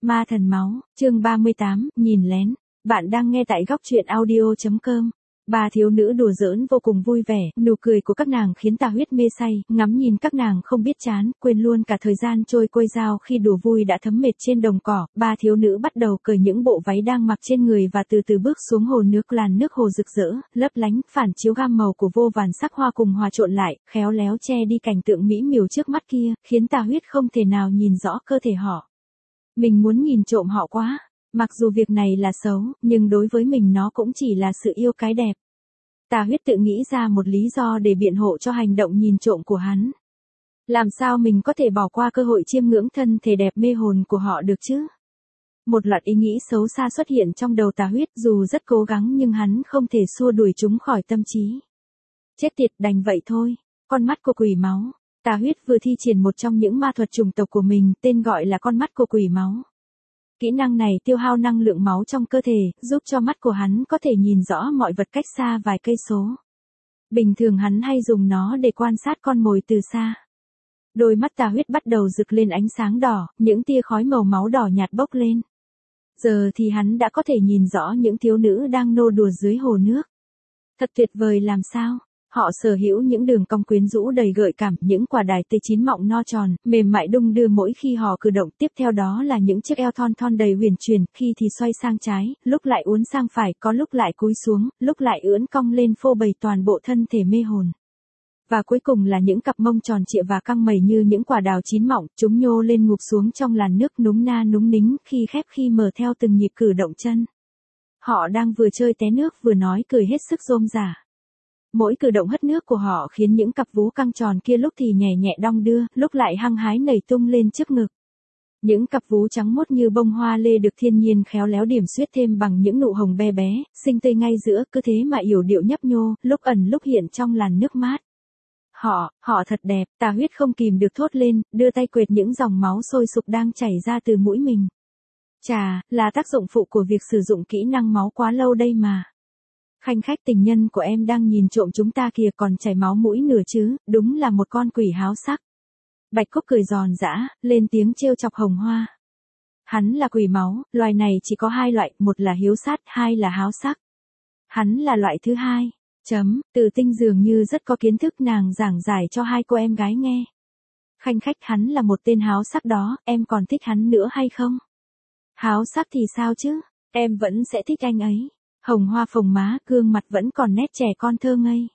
Ma thần máu, chương 38, nhìn lén. Bạn đang nghe tại góc truyện audio.com. Ba thiếu nữ đùa giỡn vô cùng vui vẻ, nụ cười của các nàng khiến Tà Huyết mê say, ngắm nhìn các nàng không biết chán, quên luôn cả thời gian trôi quây dao khi đùa vui đã thấm mệt trên đồng cỏ. Ba thiếu nữ bắt đầu cởi những bộ váy đang mặc trên người và từ từ bước xuống hồ nước. Làn nước hồ rực rỡ, lấp lánh, phản chiếu gam màu của vô vàn sắc hoa cùng hòa trộn lại, khéo léo che đi cảnh tượng mỹ miều trước mắt kia, khiến Tà Huyết không thể nào nhìn rõ cơ thể họ. Mình muốn nhìn trộm họ quá. Mặc dù việc này là xấu, nhưng đối với mình nó cũng chỉ là sự yêu cái đẹp. Tà Huyết tự nghĩ ra một lý do để biện hộ cho hành động nhìn trộm của hắn. Làm sao mình có thể bỏ qua cơ hội chiêm ngưỡng thân thể đẹp mê hồn của họ được chứ? Một loạt ý nghĩ xấu xa xuất hiện trong đầu Tà Huyết, dù rất cố gắng nhưng hắn không thể xua đuổi chúng khỏi tâm trí. Chết tiệt, đành vậy thôi. Con mắt của quỷ máu. Tà Huyết vừa thi triển một trong những ma thuật chủng tộc của mình, tên gọi là con mắt của quỷ máu. Kỹ năng này tiêu hao năng lượng máu trong cơ thể, giúp cho mắt của hắn có thể nhìn rõ mọi vật cách xa vài cây số. Bình thường hắn hay dùng nó để quan sát con mồi từ xa. Đôi mắt Tà Huyết bắt đầu rực lên ánh sáng đỏ, những tia khói màu máu đỏ nhạt bốc lên. Giờ thì hắn đã có thể nhìn rõ những thiếu nữ đang nô đùa dưới hồ nước. Thật tuyệt vời làm sao? Họ sở hữu những đường cong quyến rũ đầy gợi cảm, những quả đài tê chín mọng no tròn, mềm mại đung đưa mỗi khi họ cử động. Tiếp theo đó là những chiếc eo thon thon đầy huyền chuyển, khi thì xoay sang trái, lúc lại uốn sang phải, có lúc lại cúi xuống, lúc lại ưỡn cong lên phô bày toàn bộ thân thể mê hồn. Và cuối cùng là những cặp mông tròn trịa và căng mẩy như những quả đào chín mọng, chúng nhô lên ngụp xuống trong làn nước núm na núm nính, khi khép khi mở theo từng nhịp cử động chân. Họ đang vừa chơi té nước vừa nói cười hết sức rôm rả. Mỗi cử động hất nước của họ khiến những cặp vú căng tròn kia lúc thì nhẹ nhẹ đong đưa, lúc lại hăng hái nảy tung lên trước ngực. Những cặp vú trắng muốt như bông hoa lê được thiên nhiên khéo léo điểm xuyết thêm bằng những nụ hồng be bé, xinh tươi ngay giữa, cứ thế mà yểu điệu nhấp nhô, lúc ẩn lúc hiện trong làn nước mát. Họ thật đẹp. Tà Huyết không kìm được thốt lên, đưa tay quệt những dòng máu sôi sục đang chảy ra từ mũi mình. Chà, là tác dụng phụ của việc sử dụng kỹ năng máu quá lâu đây mà. Khanh khách, tình nhân của em đang nhìn trộm chúng ta kìa, còn chảy máu mũi nửa chứ, đúng là một con quỷ háo sắc. Bạch Cúc cười giòn giã, lên tiếng trêu chọc Hồng Hoa. Hắn là quỷ máu, loài này chỉ có hai loại, một là hiếu sát, hai là háo sắc. Hắn là loại thứ hai. Từ Tinh dường như rất có kiến thức, nàng giảng giải cho hai cô em gái nghe. Khanh khách, hắn là một tên háo sắc đó, em còn thích hắn nữa hay không? Háo sắc thì sao chứ, em vẫn sẽ thích anh ấy. Hồng Hoa phồng má, gương mặt vẫn còn nét trẻ con thơ ngây.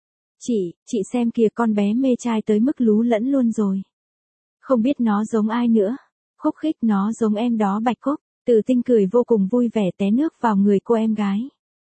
Chị xem kìa, con bé mê trai tới mức lú lẫn luôn rồi. Không biết nó giống ai nữa. Khúc khích, nó giống em đó Bạch Cúc. Từ Tinh cười vô cùng vui vẻ té nước vào người cô em gái.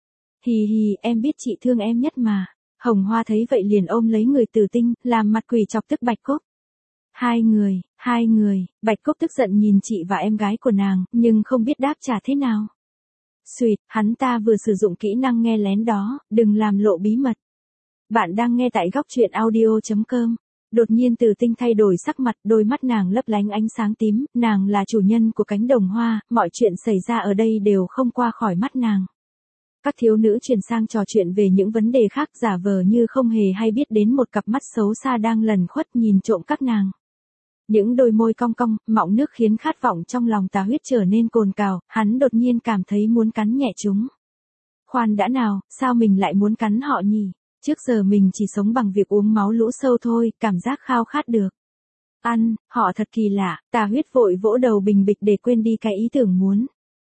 Hì hì, em biết chị thương em nhất mà. Hồng Hoa thấy vậy liền ôm lấy người Từ Tinh, làm mặt quỷ chọc tức Bạch Cúc. Hai người, Bạch Cúc tức giận nhìn chị và em gái của nàng, nhưng không biết đáp trả thế nào. Xuyệt, hắn ta vừa sử dụng kỹ năng nghe lén đó, đừng làm lộ bí mật. Bạn đang nghe tại góc truyện audio.com. Đột nhiên Từ Tinh thay đổi sắc mặt, đôi mắt nàng lấp lánh ánh sáng tím, nàng là chủ nhân của cánh đồng hoa, mọi chuyện xảy ra ở đây đều không qua khỏi mắt nàng. Các thiếu nữ chuyển sang trò chuyện về những vấn đề khác, giả vờ như không hề hay biết đến một cặp mắt xấu xa đang lẩn khuất nhìn trộm các nàng. Những đôi môi cong cong, mọng nước khiến khát vọng trong lòng Tà Huyết trở nên cồn cào, hắn đột nhiên cảm thấy muốn cắn nhẹ chúng. Khoan đã nào, sao mình lại muốn cắn họ nhỉ? Trước giờ mình chỉ sống bằng việc uống máu lũ sâu thôi, cảm giác khao khát được. Ăn, họ thật kỳ lạ. Tà Huyết vội vỗ đầu bình bịch để quên đi cái ý tưởng muốn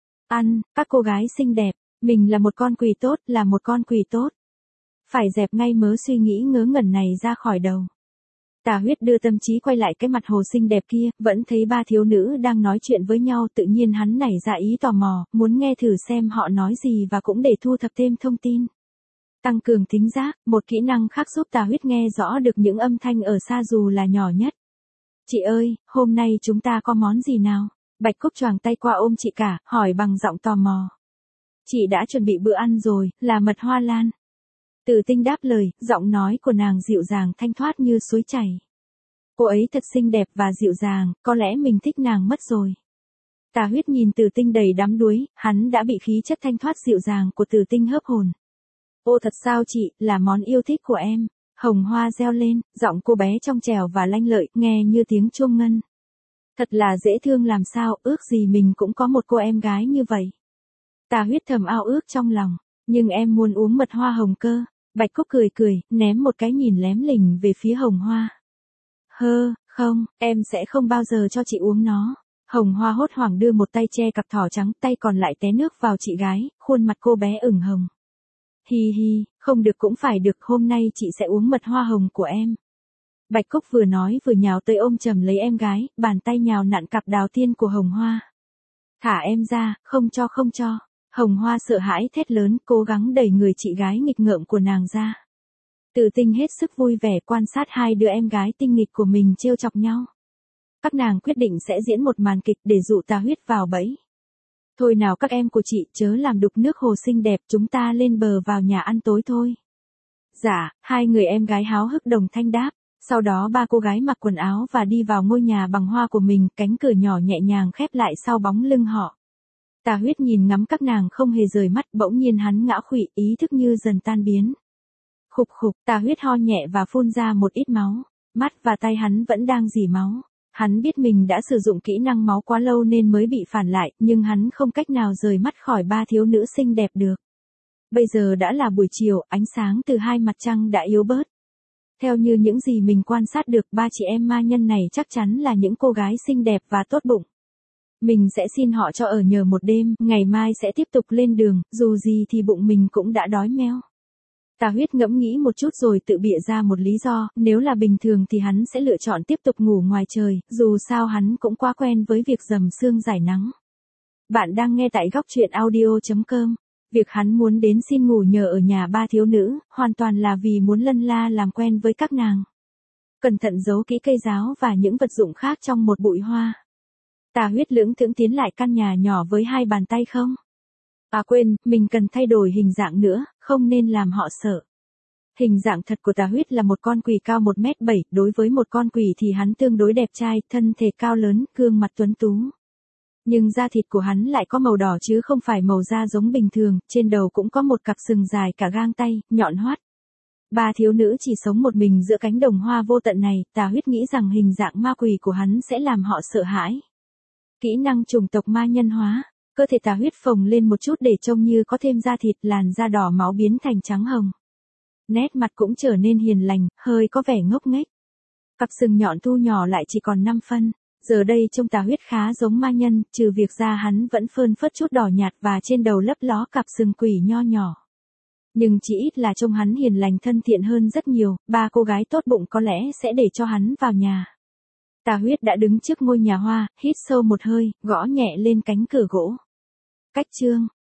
ăn. Các cô gái xinh đẹp, mình là một con quỷ tốt, là một con quỷ tốt. Phải dẹp ngay mớ suy nghĩ ngớ ngẩn này ra khỏi đầu. Tà Huyết đưa tâm trí quay lại cái mặt hồ xinh đẹp kia, vẫn thấy ba thiếu nữ đang nói chuyện với nhau, tự nhiên hắn nảy ra ý tò mò, muốn nghe thử xem họ nói gì và cũng để thu thập thêm thông tin. Tăng cường thính giác, một kỹ năng khác giúp Tà Huyết nghe rõ được những âm thanh ở xa dù là nhỏ nhất. Chị ơi, hôm nay chúng ta có món gì nào? Bạch Cúc choàng tay qua ôm chị cả, hỏi bằng giọng tò mò. Chị đã chuẩn bị bữa ăn rồi, là mật hoa lan. Từ Tinh đáp lời, giọng nói của nàng dịu dàng thanh thoát như suối chảy. Cô ấy thật xinh đẹp và dịu dàng, có lẽ mình thích nàng mất rồi. Tà Huyết nhìn Từ Tinh đầy đắm đuối, hắn đã bị khí chất thanh thoát dịu dàng của Từ Tinh hớp hồn. Ô thật sao chị, là món yêu thích của em. Hồng Hoa reo lên, giọng cô bé trong trẻo và lanh lợi, nghe như tiếng chuông ngân. Thật là dễ thương làm sao, ước gì mình cũng có một cô em gái như vậy. Tà Huyết thầm ao ước trong lòng, nhưng em muốn uống mật hoa hồng cơ. Bạch Cúc cười cười, ném một cái nhìn lém lỉnh về phía Hồng Hoa. Không, em sẽ không bao giờ cho chị uống nó. Hồng Hoa hốt hoảng đưa một tay che cặp thỏ trắng, tay còn lại té nước vào chị gái, khuôn mặt cô bé ửng hồng. Hi hi, không được cũng phải được, hôm nay chị sẽ uống mật hoa hồng của em. Bạch Cúc vừa nói vừa nhào tới ôm chầm lấy em gái, bàn tay nhào nặn cặp đào tiên của Hồng Hoa. Thả em ra, không cho. Hồng Hoa sợ hãi thét lớn, cố gắng đẩy người chị gái nghịch ngợm của nàng ra. Từ Tinh hết sức vui vẻ quan sát hai đứa em gái tinh nghịch của mình trêu chọc nhau. Các nàng quyết định sẽ diễn một màn kịch để dụ Tà Huyết vào bẫy. Thôi nào các em của chị, chớ làm đục nước hồ xinh đẹp, chúng ta lên bờ vào nhà ăn tối thôi. Dạ, hai người em gái háo hức đồng thanh đáp. Sau đó ba cô gái mặc quần áo và đi vào ngôi nhà bằng hoa của mình, cánh cửa nhỏ nhẹ nhàng khép lại sau bóng lưng họ. Tà Huyết nhìn ngắm các nàng không hề rời mắt, bỗng nhiên hắn ngã khuỵu, ý thức như dần tan biến. Khục, Tà Huyết ho nhẹ và phun ra một ít máu, mắt và tay hắn vẫn đang rỉ máu. Hắn biết mình đã sử dụng kỹ năng máu quá lâu nên mới bị phản lại, nhưng hắn không cách nào rời mắt khỏi ba thiếu nữ xinh đẹp được. Bây giờ đã là buổi chiều, ánh sáng từ hai mặt trăng đã yếu bớt. Theo như những gì mình quan sát được, ba chị em ma nhân này chắc chắn là những cô gái xinh đẹp và tốt bụng. Mình sẽ xin họ cho ở nhờ một đêm, ngày mai sẽ tiếp tục lên đường, dù gì thì bụng mình cũng đã đói meo. Tà Huyết ngẫm nghĩ một chút rồi tự bịa ra một lý do, nếu là bình thường thì hắn sẽ lựa chọn tiếp tục ngủ ngoài trời, dù sao hắn cũng quá quen với việc dầm sương giải nắng. Bạn đang nghe tại góc truyện audio.com. Việc hắn muốn đến xin ngủ nhờ ở nhà ba thiếu nữ, hoàn toàn là vì muốn lân la làm quen với các nàng. Cẩn thận giấu kỹ cây giáo và những vật dụng khác trong một bụi hoa. Tà Huyết lưỡng thững tiến lại căn nhà nhỏ với hai bàn tay không. À quên, mình cần thay đổi hình dạng nữa, không nên làm họ sợ. Hình dạng thật của Tà Huyết là một con quỷ cao 1m7, đối với một con quỷ thì hắn tương đối đẹp trai, thân thể cao lớn, gương mặt tuấn tú. Nhưng da thịt của hắn lại có màu đỏ chứ không phải màu da giống bình thường, trên đầu cũng có một cặp sừng dài cả gang tay, nhọn hoắt. Ba thiếu nữ chỉ sống một mình giữa cánh đồng hoa vô tận này, Tà Huyết nghĩ rằng hình dạng ma quỷ của hắn sẽ làm họ sợ hãi. Kỹ năng chủng tộc ma nhân hóa, cơ thể Tà Huyết phồng lên một chút để trông như có thêm da thịt, làn da đỏ máu biến thành trắng hồng. Nét mặt cũng trở nên hiền lành, hơi có vẻ ngốc nghếch. Cặp sừng nhọn thu nhỏ lại chỉ còn 5 phân. Giờ đây trông Tà Huyết khá giống ma nhân, trừ việc da hắn vẫn phơn phớt chút đỏ nhạt và trên đầu lấp ló cặp sừng quỷ nho nhỏ. Nhưng chỉ ít là trông hắn hiền lành thân thiện hơn rất nhiều, ba cô gái tốt bụng có lẽ sẽ để cho hắn vào nhà. Tà Huyết đã đứng trước ngôi nhà hoa, hít sâu một hơi, gõ nhẹ lên cánh cửa gỗ. Cách chương